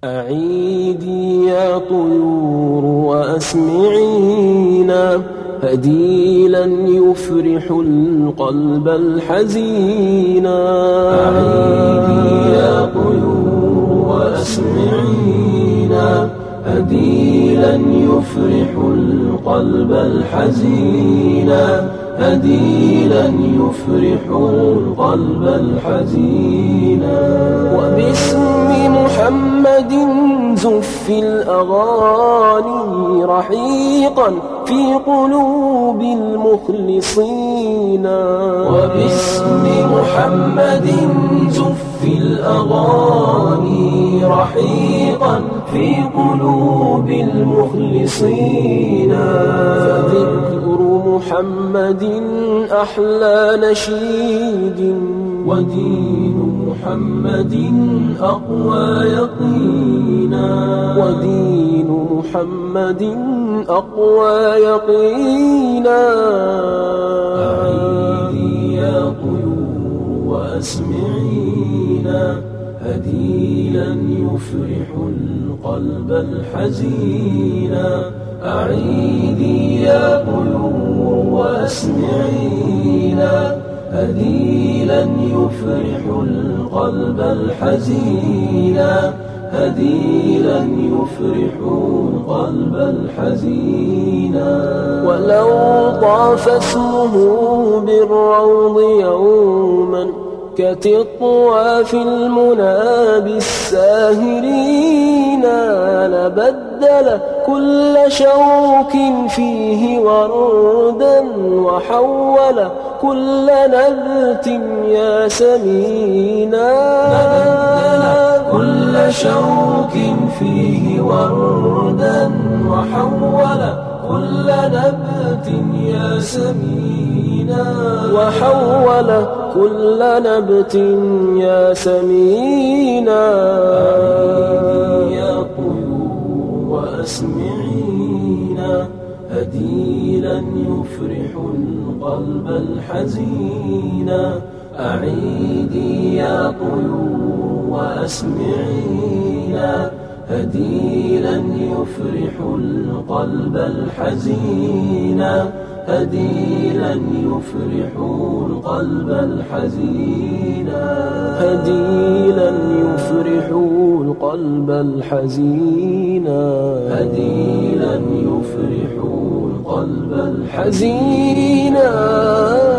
أعيدي يا طيور وأسمعينا هديلا يفرح القلب الحزينا. أعيدي يا طيور وأسمعينا هديلا يفرح القلب الحزينا. هديلا يفرح القلب الحزينا. وباسم محمد زف الأغاني رحيقا في قلوب المخلصين. وباسم محمد زف الأغاني رحيقا في قلوب المخلصين. فذكر محمد أحلى نشيد ودين محمد أقوى يقينا. ودين محمد أقوى يقينا. أعيدي يا طيور وأسمعينا هديلا يفرح القلب الحزينا. أعيدي يا طيور وأسمعينا هديلا يفرح القلب الحزينا. هديلا يفرح القلب الحزينا. ولو طاف اسمه بالروض يوما كتطواف المنى بالساهرين لبدل كل شوك فيه وردا وحول كل نبت ياسمينا. كل شوك فيه وردا وحول كل نبت ياسمينا. وحول كل نبت ياسمينا. أعيدي يا طيور وأسمعينا هديلا يفرح القلب الحزينا. أعيدي يا طيور وأسمعينا هديلا يفرح القلب الحزينا. هديلا يفرح القلب الحزينا. هديلا يفرح القلب الحزينا. هديلا يفرح القلب الحزينا. حزينا.